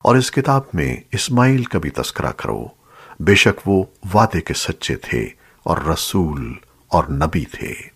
और इस किताब में इस्माइल का भी तस्करा करो, बेशक वो वादे के सच्चे थे और रसूल और नबी थे।